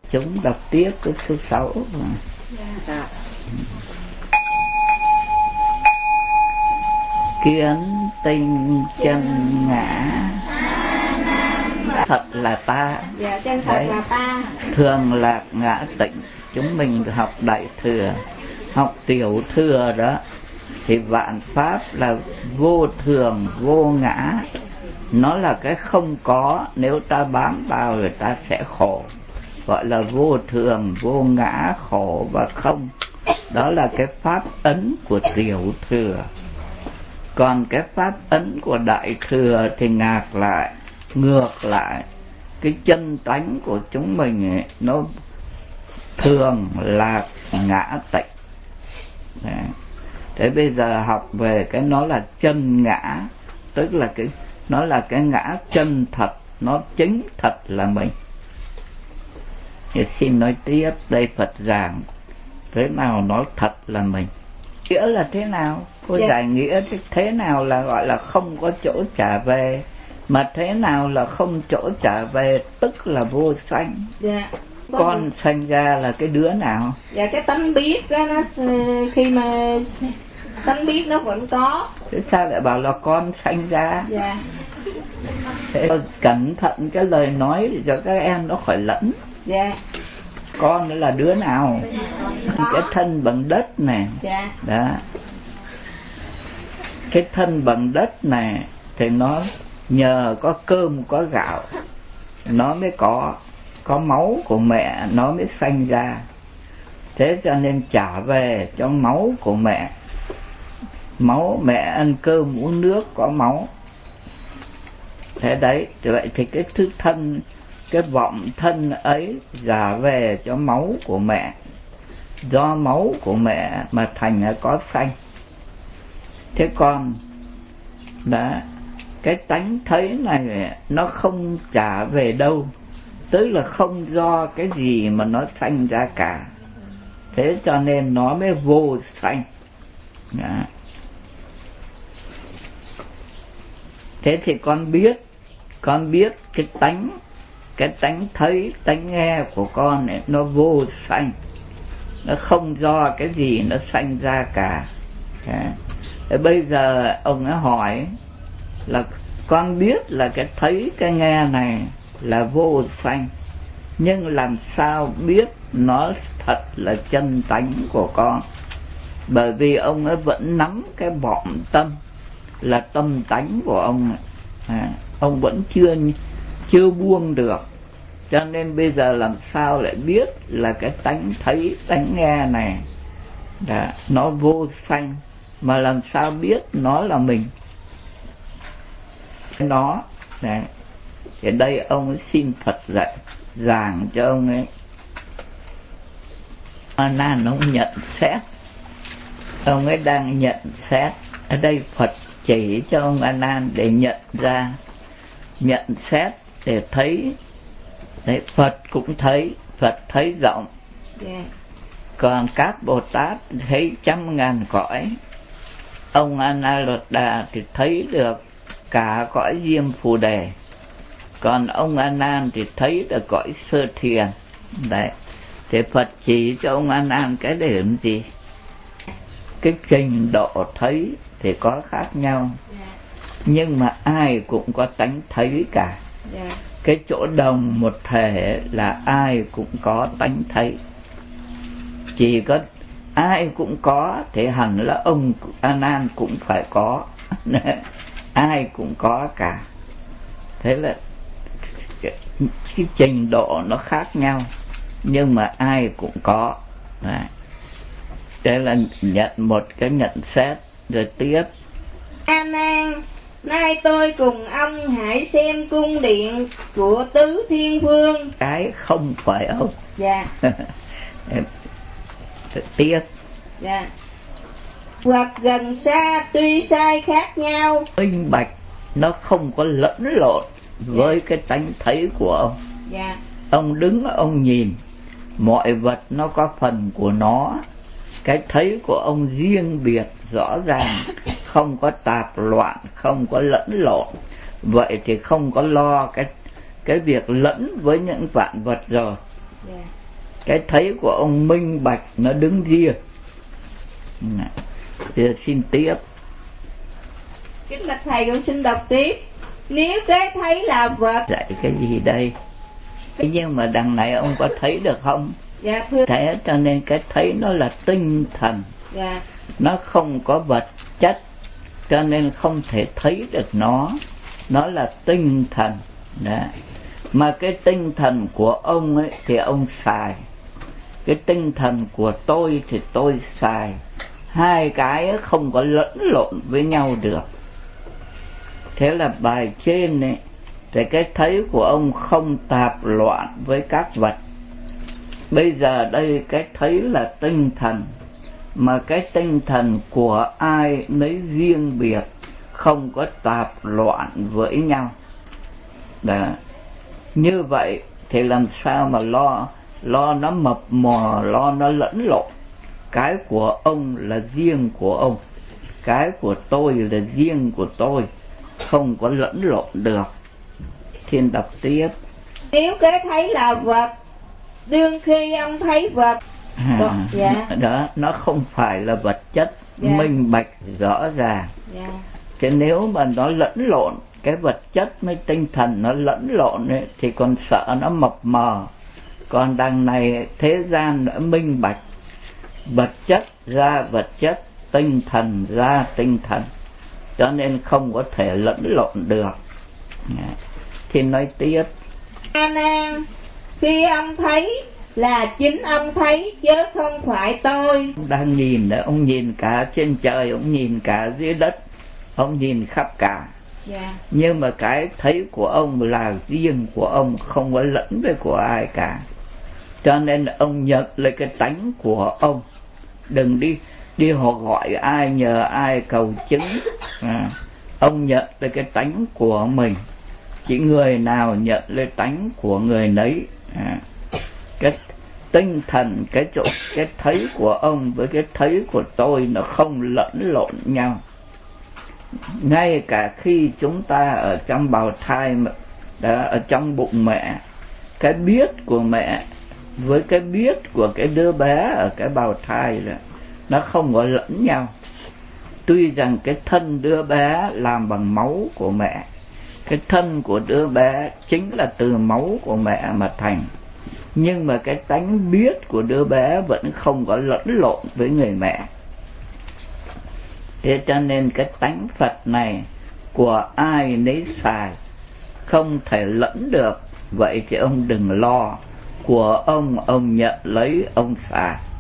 Chúng đọc tiếp cái số 6. Dạ. Kiến tinh chân ngã, thật là ta. Dạ, chân thật là ta. Thường lạc ngã tịnh. Chúng mình học Đại Thừa, học Tiểu Thừa đó, thì vạn pháp là vô thường, vô ngã. Nó là cái không có, nếu ta bám vào rồi ta sẽ khổ. Gọi là vô thường, vô ngã, khổ và không. Đó là cái pháp ấn của Tiểu Thừa. Còn cái pháp ấn của Đại Thừa thì ngược lại. Cái chân tánh của chúng mình ấy, nó thường lạc ngã tịnh. Đấy. Thế bây giờ học về cái nó là chân ngã, tức là nó là cái ngã chân thật, nó chính thật là mình. Thì xin nói tiếp, đây Phật giảng thế nào nói thật là mình. Nghĩa là thế nào? Cô giải nghĩa thế nào là gọi là không có chỗ trả về, mà thế nào là không chỗ trả về, tức là vô sanh. Dạ. Con sanh ra là cái đứa nào? Dạ, cái tánh biết đó, nó khi mà tánh biết nó vẫn có. Thế sao lại bảo là con sanh ra? Dạ. Thế cẩn thận cái lời nói để cho các em nó khỏi lẫn. Dạ. Con là đứa nào? Cái thân bằng đất này. Dạ. Đó. Cái thân bằng đất này thì nó nhờ có cơm có gạo nó mới có máu của mẹ nó mới sanh ra. Thế cho nên trả về cho máu của mẹ. Máu mẹ ăn cơm uống nước có máu. Thế đấy, vậy thì cái thứ thân, cái vọng thân ấy trả về cho máu của mẹ. Do máu của mẹ mà thành có sanh. Thế còn đã cái tánh thấy này nó không trả về đâu, tức là không do cái gì mà nó sanh ra cả. Thế cho nên nó mới vô sanh. Đó. Thế thì con biết cái tánh thấy, tánh nghe của con này nó vô sanh, nó không do cái gì nó sanh ra cả. Thế bây giờ ông ấy hỏi là con biết là cái thấy cái nghe này là vô sanh, nhưng làm sao biết nó thật là chân tánh của con? Bởi vì ông ấy vẫn nắm cái vọng tâm là tâm tánh của ông, ông vẫn chưa buông được. Cho nên bây giờ làm sao lại biết là cái tánh thấy, tánh nghe này nó vô sanh, mà làm sao biết nó là mình? Nó này, thì đây ông ấy xin Phật dạy giảng cho ông ấy. A Nan ông nhận xét, ông ấy đang nhận xét. Ở đây Phật chỉ cho ông A Nan để nhận ra, nhận xét để thấy. Đấy, Phật cũng thấy, Phật thấy rộng. Còn các Bồ Tát thấy trăm ngàn cõi. Ông A Na Luật Đà thì thấy được cả cõi Diêm Phù Đề. Còn ông A Nan thì thấy được cõi Sơ Thiền. Đấy. Thì Phật chỉ cho ông A Nan cái để làm gì? Cái trình độ thấy thì có khác nhau, nhưng mà ai cũng có tánh thấy cả. Cái chỗ đồng một thể là ai cũng có tánh thấy. Chỉ có ai cũng có thì hẳn là ông A Nan cũng phải có. Ai cũng có cả. Thế là cái trình độ nó khác nhau, nhưng mà ai cũng có. Thế là nhận một cái nhận xét. Rồi tiếp: A Nan, nay tôi cùng ông hãy xem cung điện của tứ thiên vương. Cái không phải ông. Dạ. Tiếp. Dạ. Hoặc gần xa tuy sai khác nhau, minh bạch, nó không có lẫn lộn với cái tánh thấy của ông. Dạ. Ông đứng ông nhìn, mọi vật nó có phần của nó. Cái thấy của ông riêng biệt rõ ràng, không có tạp loạn, không có lẫn lộn. Vậy thì không có lo cái việc lẫn với những vạn vật rồi. Cái thấy của ông minh bạch nó đứng riêng. Thì xin tiếp. Kính bạch thầy, con xin đọc tiếp. Nếu cái thấy là vật. Dạy cái gì đây? Thế nhưng mà đằng này ông có thấy được không? Dạ thưa. Thế cho nên cái thấy nó là tinh thần. Dạ. Nó không có vật chất, cho nên không thể thấy được nó. Nó là tinh thần. Đó. Mà cái tinh thần của ông ấy thì ông xài, cái tinh thần của tôi thì tôi xài. Hai cái không có lẫn lộn với nhau được. Thế là bài trên ấy, thì cái thấy của ông không tạp loạn với các vật. Bây giờ đây cái thấy là tinh thần, mà cái tinh thần của ai nấy riêng biệt, không có tạp loạn với nhau. Đó. Như vậy thì làm sao mà lo nó mập mờ, lo nó lẫn lộn. Cái của ông là riêng của ông, cái của tôi là riêng của tôi, không có lẫn lộn được. Thiên đọc tiếp. Nếu cái thấy là vật, đương khi ông thấy vật. Dạ. Đó, nó không phải là vật chất. Dạ. Minh bạch rõ ràng. Dạ. Thế nếu mà nó lẫn lộn, cái vật chất với tinh thần nó lẫn lộn ấy, thì còn sợ nó mập mờ. Còn đằng này thế gian đã minh bạch, vật chất ra vật chất, tinh thần ra tinh thần, cho nên không có thể lẫn lộn được. Thì nói tiếp. A Nan, khi ông thấy là chính ông thấy chứ không phải tôi. Đang nhìn đấy, ông nhìn cả trên trời, ông nhìn cả dưới đất, ông nhìn khắp cả. Yeah. Nhưng mà cái thấy của ông là riêng của ông, không có lẫn với của ai cả. Cho nên ông nhận lấy cái tánh của ông, đừng đi họ gọi ai, nhờ ai cầu chứng. Ông nhận lấy cái tánh của mình, chỉ người nào nhận lấy tánh của người nấy. Cái tinh thần, cái thấy của ông với cái thấy của tôi nó không lẫn lộn nhau. Ngay cả khi chúng ta ở trong bào thai, ở trong bụng mẹ, cái biết của mẹ với cái biết của cái đứa bé ở cái bào thai là nó không có lẫn nhau. Tuy rằng cái thân đứa bé làm bằng máu của mẹ, cái thân của đứa bé chính là từ máu của mẹ mà thành, nhưng mà cái tánh biết của đứa bé vẫn không có lẫn lộn với người mẹ. Thế cho nên cái tánh Phật này của ai nấy xài, không thể lẫn được. Vậy thì ông đừng lo, của ông nhận lấy ông xài.